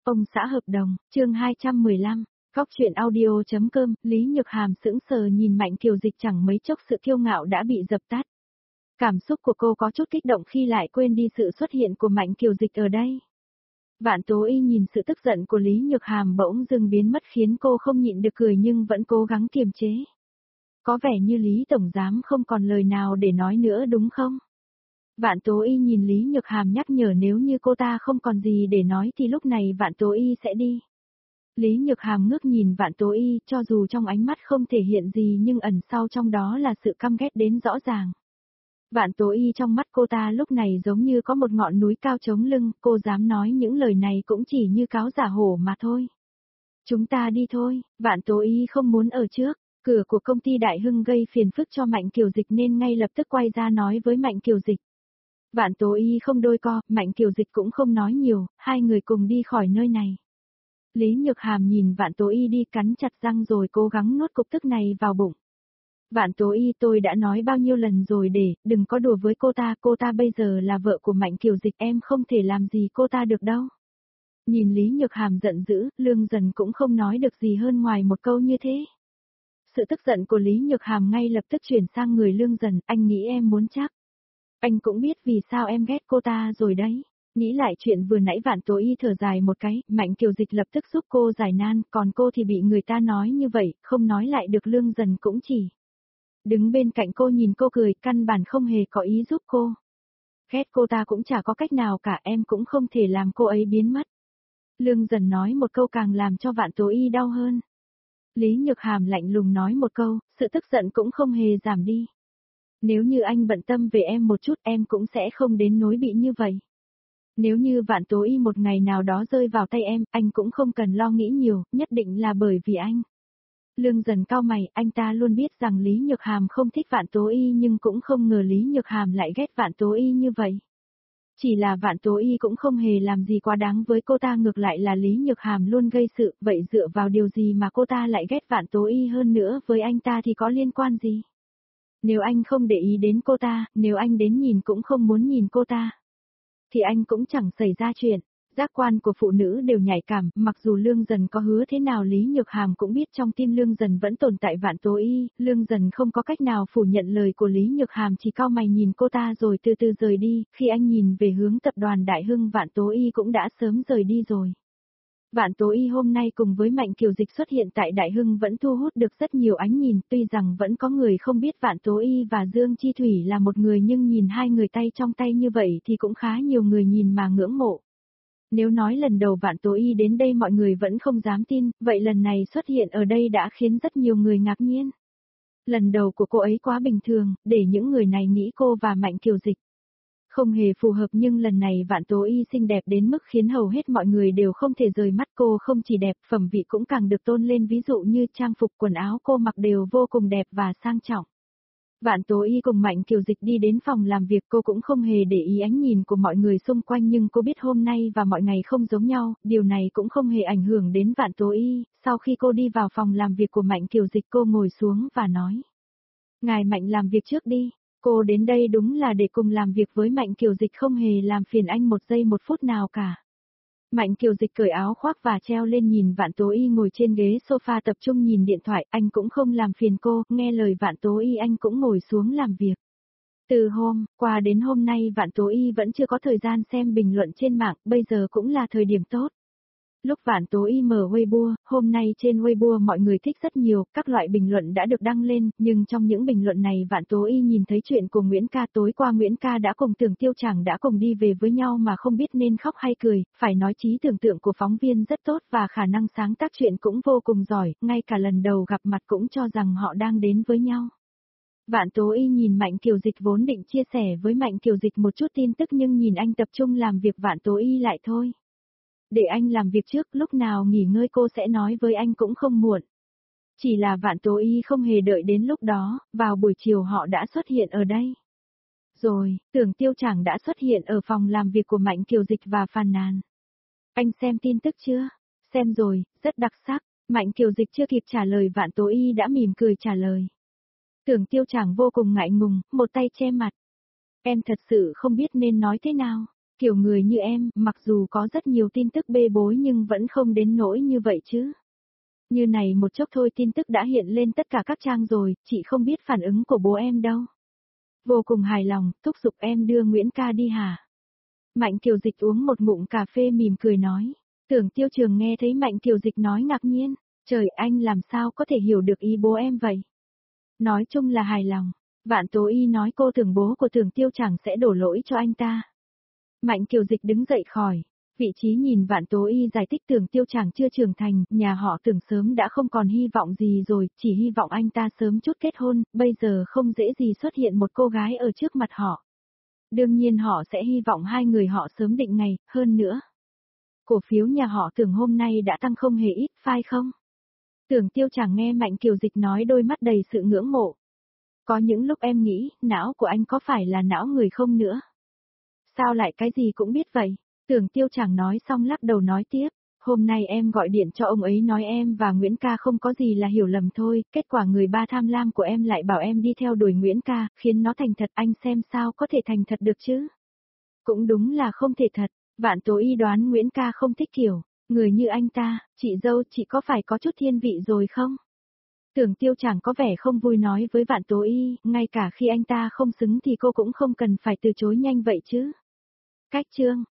Ông xã hợp đồng, chương 215, Góc truyện audio.com, Lý Nhược Hàm sững sờ nhìn Mạnh Kiều Dịch, chẳng mấy chốc sự kiêu ngạo đã bị dập tắt. Cảm xúc của cô có chút kích động khi lại quên đi sự xuất hiện của Mạnh Kiều Dịch ở đây. Vạn Tố Y nhìn sự tức giận của Lý Nhược Hàm bỗng dưng biến mất khiến cô không nhịn được cười nhưng vẫn cố gắng kiềm chế. Có vẻ như Lý Tổng Giám không còn lời nào để nói nữa đúng không? Vạn Tố Y nhìn Lý Nhược Hàm nhắc nhở nếu như cô ta không còn gì để nói thì lúc này Vạn Tố Y sẽ đi. Lý Nhược Hàm ngước nhìn Vạn Tố Y, cho dù trong ánh mắt không thể hiện gì nhưng ẩn sau trong đó là sự căm ghét đến rõ ràng. Vạn Tố Y trong mắt cô ta lúc này giống như có một ngọn núi cao chống lưng, cô dám nói những lời này cũng chỉ như cáo giả hổ mà thôi. Chúng ta đi thôi, Vạn Tố Y không muốn ở trước, cửa của công ty Đại Hưng gây phiền phức cho Mạnh Kiều Dịch nên ngay lập tức quay ra nói với Mạnh Kiều Dịch. Vạn Tố Y không đôi co, Mạnh Kiều Dịch cũng không nói nhiều, hai người cùng đi khỏi nơi này. Lý Nhược Hàm nhìn Vạn Tố Y đi, cắn chặt răng rồi cố gắng nuốt cục tức này vào bụng. Vạn Tố Y, tôi đã nói bao nhiêu lần rồi đừng có đùa với cô ta bây giờ là vợ của Mạnh Kiều Dịch, em không thể làm gì cô ta được đâu. Nhìn Lý Nhược Hàm giận dữ, Lương Dần cũng không nói được gì hơn ngoài một câu như thế. Sự tức giận của Lý Nhược Hàm ngay lập tức chuyển sang người Lương Dần, anh nghĩ em muốn chắc. Anh cũng biết vì sao em ghét cô ta rồi đấy. Nghĩ lại chuyện vừa nãy Vạn Tố Y thở dài một cái, Mạnh Kiều Dịch lập tức giúp cô giải nan, còn cô thì bị người ta nói như vậy, không nói lại được. Lương Dần cũng chỉ đứng bên cạnh cô nhìn cô cười, căn bản không hề có ý giúp cô. Ghét cô ta cũng chả có cách nào cả, em cũng không thể làm cô ấy biến mất. Lương Dần nói một câu càng làm cho Vạn Tố Y đau hơn. Lý Nhược Hàm lạnh lùng nói một câu, sự tức giận cũng không hề giảm đi. Nếu như anh bận tâm về em một chút em cũng sẽ không đến nỗi bị như vậy. Nếu như Vạn Tố Y một ngày nào đó rơi vào tay em, anh cũng không cần lo nghĩ nhiều, nhất định là bởi vì anh. Lương Dần cau mày, anh ta luôn biết rằng Lý Nhược Hàm không thích Vạn Tố Y nhưng cũng không ngờ Lý Nhược Hàm lại ghét Vạn Tố Y như vậy. Chỉ là Vạn Tố Y cũng không hề làm gì quá đáng với cô ta, ngược lại là Lý Nhược Hàm luôn gây sự, vậy dựa vào điều gì mà cô ta lại ghét Vạn Tố Y hơn nữa, với anh ta thì có liên quan gì? Nếu anh không để ý đến cô ta, nếu anh đến nhìn cũng không muốn nhìn cô ta, thì anh cũng chẳng xảy ra chuyện. Giác quan của phụ nữ đều nhạy cảm, mặc dù Lương Dần có hứa thế nào Lý Nhược Hàm cũng biết trong tim Lương Dần vẫn tồn tại Vạn Tố Y, Lương Dần không có cách nào phủ nhận lời của Lý Nhược Hàm, chỉ cau mày nhìn cô ta rồi từ từ rời đi, khi anh nhìn về hướng tập đoàn Đại Hưng Vạn Tố Y cũng đã sớm rời đi rồi. Vạn Tố Y hôm nay cùng với Mạnh Kiều Dịch xuất hiện tại Đại Hưng vẫn thu hút được rất nhiều ánh nhìn, tuy rằng vẫn có người không biết Vạn Tố Y và Dương Chi Thủy là một người nhưng nhìn hai người tay trong tay như vậy thì cũng khá nhiều người nhìn mà ngưỡng mộ. Nếu nói lần đầu Vạn Tố Y đến đây mọi người vẫn không dám tin, vậy lần này xuất hiện ở đây đã khiến rất nhiều người ngạc nhiên. Lần đầu của cô ấy quá bình thường, để những người này nghĩ cô và Mạnh Kiều Dịch không hề phù hợp, nhưng lần này Vạn Tố Y xinh đẹp đến mức khiến hầu hết mọi người đều không thể rời mắt. Cô không chỉ đẹp, phẩm vị cũng càng được tôn lên, ví dụ như trang phục quần áo cô mặc đều vô cùng đẹp và sang trọng. Vạn Tố Y cùng Mạnh Kiều Dịch đi đến phòng làm việc, cô cũng không hề để ý ánh nhìn của mọi người xung quanh, nhưng cô biết hôm nay và mọi ngày không giống nhau, điều này cũng không hề ảnh hưởng đến Vạn Tố Y. Sau khi cô đi vào phòng làm việc của Mạnh Kiều Dịch, cô ngồi xuống và nói: "Ngài Mạnh làm việc trước đi. Cô đến đây đúng là để cùng làm việc với Mạnh Kiều Dịch, không hề làm phiền anh một giây một phút nào cả." Mạnh Kiều Dịch cởi áo khoác và treo lên nhìn Vạn Tố Y ngồi trên ghế sofa tập trung nhìn điện thoại, anh cũng không làm phiền cô, nghe lời Vạn Tố Y anh cũng ngồi xuống làm việc. Từ hôm qua đến hôm nay Vạn Tố Y vẫn chưa có thời gian xem bình luận trên mạng, bây giờ cũng là thời điểm tốt. Lúc Vạn Tố Y mở Weibo, hôm nay trên Weibo mọi người thích rất nhiều, các loại bình luận đã được đăng lên, nhưng trong những bình luận này Vạn Tố Y nhìn thấy chuyện của Nguyễn Ca. Tối qua Nguyễn Ca đã cùng Tưởng Tiêu Tràng đã cùng đi về với nhau mà không biết nên khóc hay cười, phải nói trí tưởng tượng của phóng viên rất tốt và khả năng sáng tác chuyện cũng vô cùng giỏi, ngay cả lần đầu gặp mặt cũng cho rằng họ đang đến với nhau. Vạn Tố Y nhìn Mạnh Kiều Dịch, vốn định chia sẻ với Mạnh Kiều Dịch một chút tin tức nhưng nhìn anh tập trung làm việc Vạn Tố Y lại thôi. Để anh làm việc trước, lúc nào nghỉ ngơi cô sẽ nói với anh cũng không muộn. Chỉ là Vạn Tố Y không hề đợi đến lúc đó, vào buổi chiều họ đã xuất hiện ở đây. Rồi, Tưởng Tiêu Tràng đã xuất hiện ở phòng làm việc của Mạnh Kiều Dịch và phàn nàn: "Anh xem tin tức chưa?" "Xem rồi, rất đặc sắc." Mạnh Kiều Dịch chưa kịp trả lời Vạn Tố Y đã mỉm cười trả lời. Tưởng Tiêu Tràng vô cùng ngại ngùng, một tay che mặt. "Em thật sự không biết nên nói thế nào. Kiểu người như em, mặc dù có rất nhiều tin tức bê bối nhưng vẫn không đến nỗi như vậy chứ. Như này một chốc thôi tin tức đã hiện lên tất cả các trang rồi, chị không biết phản ứng của bố em đâu. Vô cùng hài lòng, thúc giục em đưa Nguyễn ca đi hả? Mạnh Kiều Dịch uống một ngụm cà phê mỉm cười nói. Tưởng Tiêu Trường nghe thấy Mạnh Kiều Dịch nói ngạc nhiên, trời anh làm sao có thể hiểu được ý bố em vậy? Nói chung là hài lòng, Vạn Tố Y nói cô tưởng bố của Tưởng Tiêu chẳng sẽ đổ lỗi cho anh ta. Mạnh Kiều Dịch đứng dậy khỏi vị trí nhìn Vạn Tố Y giải thích Tưởng Tiêu chẳng chưa trưởng thành, nhà họ Tưởng sớm đã không còn hy vọng gì rồi, chỉ hy vọng anh ta sớm chút kết hôn, bây giờ không dễ gì xuất hiện một cô gái ở trước mặt họ. Đương nhiên họ sẽ hy vọng hai người họ sớm định ngày, hơn nữa. Cổ phiếu nhà họ Tưởng hôm nay đã tăng không hề ít, phải không? Tưởng Tiêu chẳng nghe Mạnh Kiều Dịch nói đôi mắt đầy sự ngưỡng mộ. Có những lúc em nghĩ, não của anh có phải là não người không nữa? Sao lại cái gì cũng biết vậy? Tưởng Tiêu chẳng nói xong lắc đầu nói tiếp. Hôm nay em gọi điện cho ông ấy nói em và Nguyễn ca không có gì là hiểu lầm thôi, kết quả người ba tham lam của em lại bảo em đi theo đuổi Nguyễn ca, khiến nó thành thật, anh xem sao có thể thành thật được chứ? Cũng đúng là không thể thật, Vạn Tố Y đoán Nguyễn ca không thích kiểu, người như anh ta, chị dâu chị có phải có chút thiên vị rồi không? Tưởng Tiêu chẳng có vẻ không vui nói với Vạn Tố Y, ngay cả khi anh ta không xứng thì cô cũng không cần phải từ chối nhanh vậy chứ. Cách chương